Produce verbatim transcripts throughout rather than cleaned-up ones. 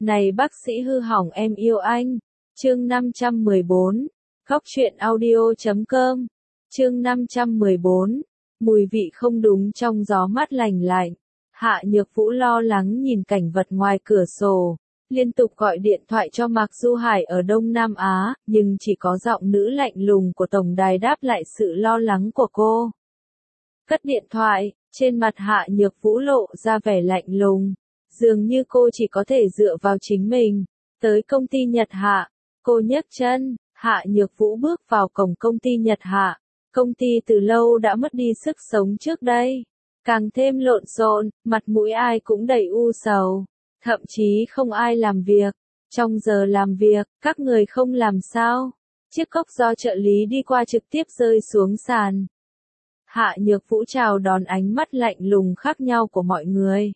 Này bác sĩ hư hỏng em yêu anh. Chương năm trăm mười bốn. Góc truyện audio chấm com. Chương năm trăm mười bốn. Mùi vị không đúng trong gió mát lành lạnh. Hạ Nhược Vũ lo lắng nhìn cảnh vật ngoài cửa sổ, liên tục gọi điện thoại cho Mạc Du Hải ở Đông Nam Á, nhưng chỉ có giọng nữ lạnh lùng của tổng đài đáp lại sự lo lắng của cô. Cất điện thoại, trên mặt Hạ Nhược Vũ lộ ra vẻ lạnh lùng, dường như cô chỉ có thể dựa vào chính mình. Tới công ty Nhật Hạ, cô nhấc chân, Hạ Nhược Vũ bước vào cổng công ty Nhật Hạ. Công ty từ lâu đã mất đi sức sống trước đây, càng thêm lộn xộn, mặt mũi ai cũng đầy u sầu, thậm chí không ai làm việc. Trong giờ làm việc, các người không làm sao? Chiếc cốc do trợ lý đi qua trực tiếp rơi xuống sàn. Hạ Nhược Vũ chào đón ánh mắt lạnh lùng khác nhau của mọi người.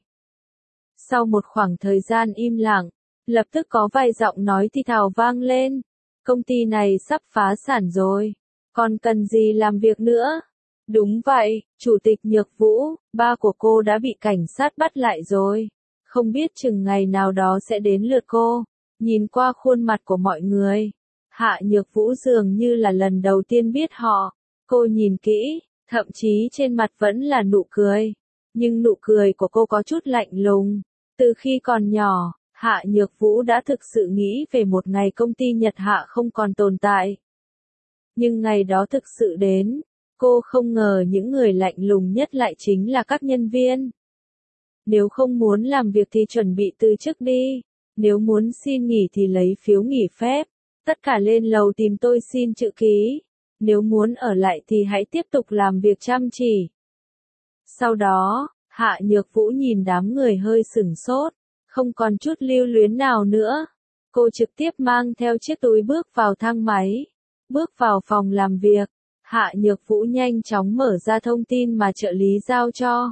Sau một khoảng thời gian im lặng, lập tức có vài giọng nói thì thào vang lên. Công ty này sắp phá sản rồi, còn cần gì làm việc nữa? Đúng vậy, Chủ tịch Nhược Vũ, ba của cô đã bị cảnh sát bắt lại rồi. Không biết chừng ngày nào đó sẽ đến lượt cô. Nhìn qua khuôn mặt của mọi người, Hạ Nhược Vũ dường như là lần đầu tiên biết họ. Cô nhìn kỹ, thậm chí trên mặt vẫn là nụ cười. Nhưng nụ cười của cô có chút lạnh lùng. Từ khi còn nhỏ, Hạ Nhược Vũ đã thực sự nghĩ về một ngày công ty Nhật Hạ không còn tồn tại. Nhưng ngày đó thực sự đến, cô không ngờ những người lạnh lùng nhất lại chính là các nhân viên. Nếu không muốn làm việc thì chuẩn bị từ chức đi, nếu muốn xin nghỉ thì lấy phiếu nghỉ phép, tất cả lên lầu tìm tôi xin chữ ký, nếu muốn ở lại thì hãy tiếp tục làm việc chăm chỉ. Sau đó, Hạ Nhược Vũ nhìn đám người hơi sửng sốt, không còn chút lưu luyến nào nữa. Cô trực tiếp mang theo chiếc túi bước vào thang máy, bước vào phòng làm việc. Hạ Nhược Vũ nhanh chóng mở ra thông tin mà trợ lý giao cho.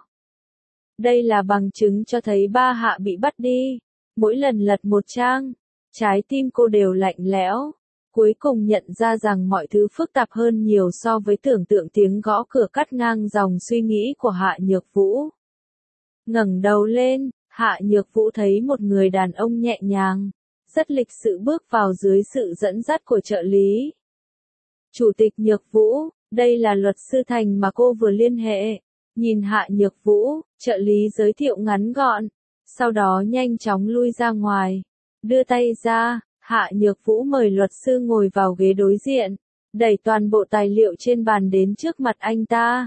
Đây là bằng chứng cho thấy ba Hạ bị bắt đi. Mỗi lần lật một trang, trái tim cô đều lạnh lẽo. Cuối cùng nhận ra rằng mọi thứ phức tạp hơn nhiều so với tưởng tượng. Tiếng gõ cửa cắt ngang dòng suy nghĩ của Hạ Nhược Vũ. Ngẩng đầu lên, Hạ Nhược Vũ thấy một người đàn ông nhẹ nhàng, rất lịch sự bước vào dưới sự dẫn dắt của trợ lý. Chủ tịch Nhược Vũ, đây là luật sư Thành mà cô vừa liên hệ. Nhìn Hạ Nhược Vũ, trợ lý giới thiệu ngắn gọn, sau đó nhanh chóng lui ra ngoài. Đưa tay ra, Hạ Nhược Vũ mời luật sư ngồi vào ghế đối diện, đẩy toàn bộ tài liệu trên bàn đến trước mặt anh ta.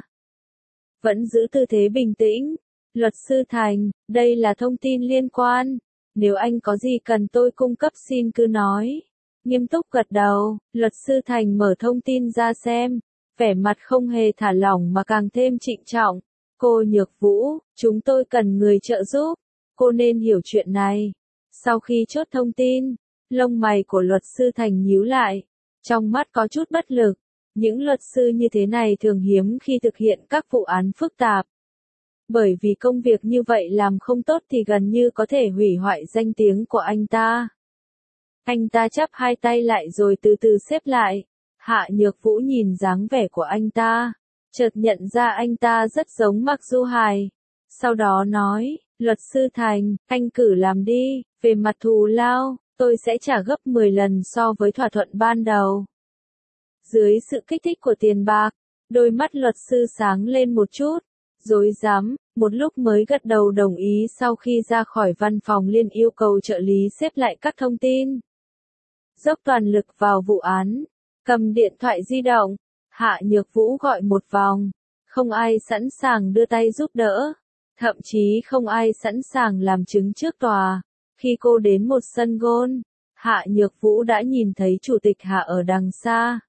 Vẫn giữ tư thế bình tĩnh. Luật sư Thành, đây là thông tin liên quan. Nếu anh có gì cần tôi cung cấp xin cứ nói. Nghiêm túc gật đầu, luật sư Thành mở thông tin ra xem, vẻ mặt không hề thả lỏng mà càng thêm trịnh trọng. Cô Nhược Vũ, chúng tôi cần người trợ giúp, cô nên hiểu chuyện này. Sau khi chốt thông tin, lông mày của luật sư Thành nhíu lại, trong mắt có chút bất lực. Những luật sư như thế này thường hiếm khi thực hiện các vụ án phức tạp. Bởi vì công việc như vậy làm không tốt thì gần như có thể hủy hoại danh tiếng của anh ta. Anh ta chắp hai tay lại rồi từ từ xếp lại. Hạ Nhược Vũ nhìn dáng vẻ của anh ta, chợt nhận ra anh ta rất giống Mạc Du Hải. Sau đó nói, luật sư Thành, anh cử làm đi, về mặt thù lao, tôi sẽ trả gấp mười lần so với thỏa thuận ban đầu. Dưới sự kích thích của tiền bạc, đôi mắt luật sư sáng lên một chút, rối rắm, một lúc mới gật đầu đồng ý. Sau khi ra khỏi văn phòng liền yêu cầu trợ lý xếp lại các thông tin. Dốc toàn lực vào vụ án, cầm điện thoại di động, Hạ Nhược Vũ gọi một vòng, không ai sẵn sàng đưa tay giúp đỡ, thậm chí không ai sẵn sàng làm chứng trước tòa. Khi cô đến một sân golf, Hạ Nhược Vũ đã nhìn thấy Chủ tịch Hạ ở đằng xa.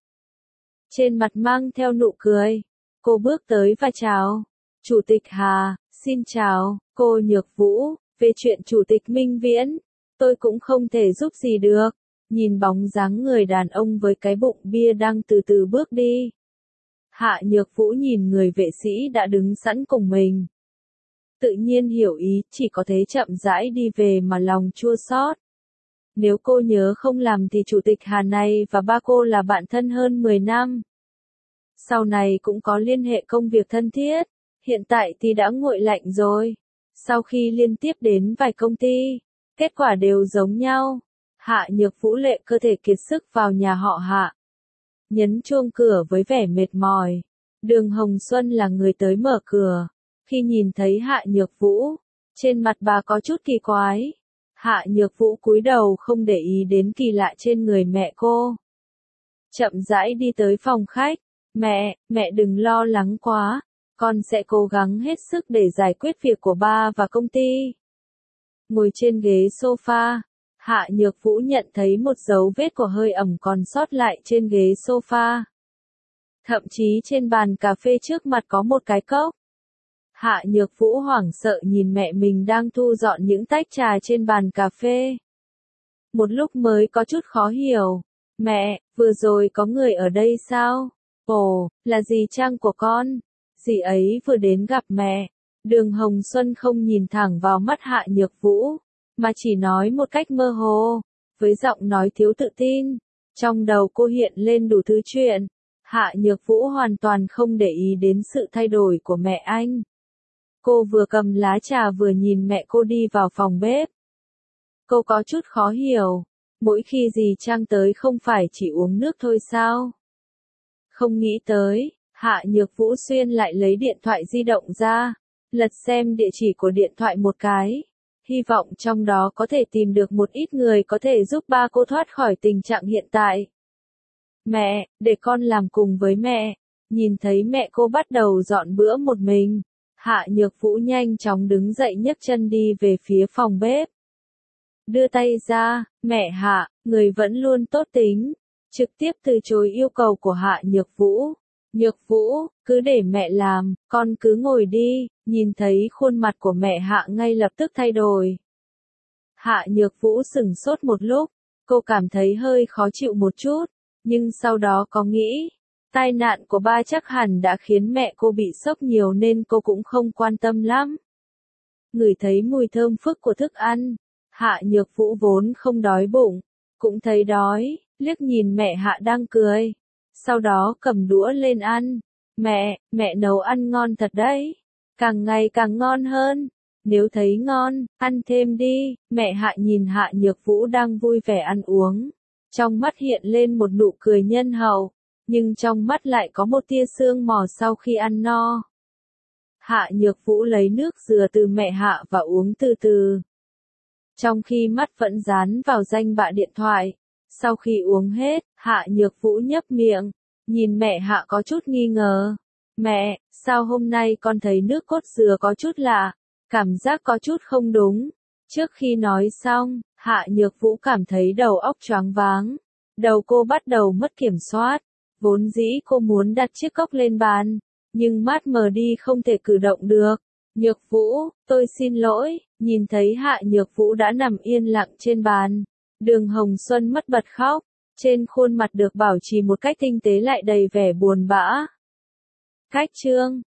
Trên mặt mang theo nụ cười, cô bước tới và chào. Chủ tịch Hà, xin chào, cô Nhược Vũ, về chuyện Chủ tịch Minh Viễn, tôi cũng không thể giúp gì được. Nhìn bóng dáng người đàn ông với cái bụng bia đang từ từ bước đi, Hạ Nhược Vũ nhìn người vệ sĩ đã đứng sẵn cùng mình. Tự nhiên hiểu ý, chỉ có thế chậm rãi đi về mà lòng chua xót. Nếu cô nhớ không lầm thì Chủ tịch Hà này và ba cô là bạn thân hơn mười năm. Sau này cũng có liên hệ công việc thân thiết, hiện tại thì đã nguội lạnh rồi. Sau khi liên tiếp đến vài công ty, Kết quả đều giống nhau. Hạ Nhược Vũ lệ cơ thể kiệt sức vào nhà họ Hạ. Nhấn chuông cửa với vẻ mệt mỏi. Đường Hồng Xuân là người tới mở cửa. Khi nhìn thấy Hạ Nhược Vũ, trên mặt bà có chút kỳ quái. Hạ Nhược Vũ cúi đầu không để ý đến kỳ lạ trên người mẹ cô. Chậm rãi đi tới phòng khách. Mẹ, mẹ đừng lo lắng quá. Con sẽ cố gắng hết sức để giải quyết việc của ba và công ty. Ngồi trên ghế sofa, Hạ Nhược Vũ nhận thấy một dấu vết của hơi ẩm còn sót lại trên ghế sofa. Thậm chí trên bàn cà phê trước mặt có một cái cốc. Hạ Nhược Vũ hoảng sợ nhìn mẹ mình đang thu dọn những tách trà trên bàn cà phê. Một lúc mới có chút khó hiểu. Mẹ, vừa rồi có người ở đây sao? Ồ, là dì Trang của con. Dì ấy vừa đến gặp mẹ. Đường Hồng Xuân không nhìn thẳng vào mắt Hạ Nhược Vũ, mà chỉ nói một cách mơ hồ, với giọng nói thiếu tự tin. Trong đầu cô hiện lên đủ thứ chuyện. Hạ Nhược Vũ hoàn toàn không để ý đến sự thay đổi của mẹ anh. Cô vừa cầm lá trà vừa nhìn mẹ cô đi vào phòng bếp. Cô có chút khó hiểu. Mỗi khi dì Trang tới không phải chỉ uống nước thôi sao? Không nghĩ tới, Hạ Nhược Vũ xuyên lại lấy điện thoại di động ra, lật xem địa chỉ của điện thoại một cái. Hy vọng trong đó có thể tìm được một ít người có thể giúp ba cô thoát khỏi tình trạng hiện tại. Mẹ, để con làm cùng với mẹ. Nhìn thấy mẹ cô bắt đầu dọn bữa một mình. Hạ Nhược Vũ nhanh chóng đứng dậy nhấc chân đi về phía phòng bếp. Đưa tay ra, mẹ Hạ, người vẫn luôn tốt tính. Trực tiếp từ chối yêu cầu của Hạ Nhược Vũ. Nhược Vũ, cứ để mẹ làm, con cứ ngồi đi. Nhìn thấy khuôn mặt của mẹ Hạ ngay lập tức thay đổi. Hạ Nhược Vũ sửng sốt một lúc. Cô cảm thấy hơi khó chịu một chút. Nhưng sau đó có nghĩ, tai nạn của ba chắc hẳn đã khiến mẹ cô bị sốc nhiều nên cô cũng không quan tâm lắm. Ngửi thấy mùi thơm phức của thức ăn, Hạ Nhược Vũ vốn không đói bụng, cũng thấy đói, liếc nhìn mẹ Hạ đang cười. Sau đó cầm đũa lên ăn. Mẹ, mẹ nấu ăn ngon thật đấy. Càng ngày càng ngon hơn. Nếu thấy ngon, ăn thêm đi. Mẹ Hạ nhìn Hạ Nhược Vũ đang vui vẻ ăn uống. Trong mắt hiện lên một nụ cười nhân hậu, nhưng trong mắt lại có một tia sương mò sau khi ăn no. Hạ Nhược Vũ lấy nước dừa từ mẹ Hạ và uống từ từ. Trong khi mắt vẫn dán vào danh bạ điện thoại. Sau khi uống hết, Hạ Nhược Vũ nhấp miệng, nhìn mẹ Hạ có chút nghi ngờ. Mẹ, sao hôm nay con thấy nước cốt dừa có chút lạ, cảm giác có chút không đúng. Trước khi nói xong, Hạ Nhược Vũ cảm thấy đầu óc choáng váng. Đầu cô bắt đầu mất kiểm soát. Vốn dĩ cô muốn đặt chiếc cốc lên bàn, nhưng mát mờ đi không thể cử động được. Nhược Vũ, tôi xin lỗi. Nhìn thấy Hạ Nhược Vũ đã nằm yên lặng trên bàn, Đường Hồng Xuân mất bật khóc. Trên khuôn mặt được bảo trì một cách tinh tế lại đầy vẻ buồn bã. Cách chương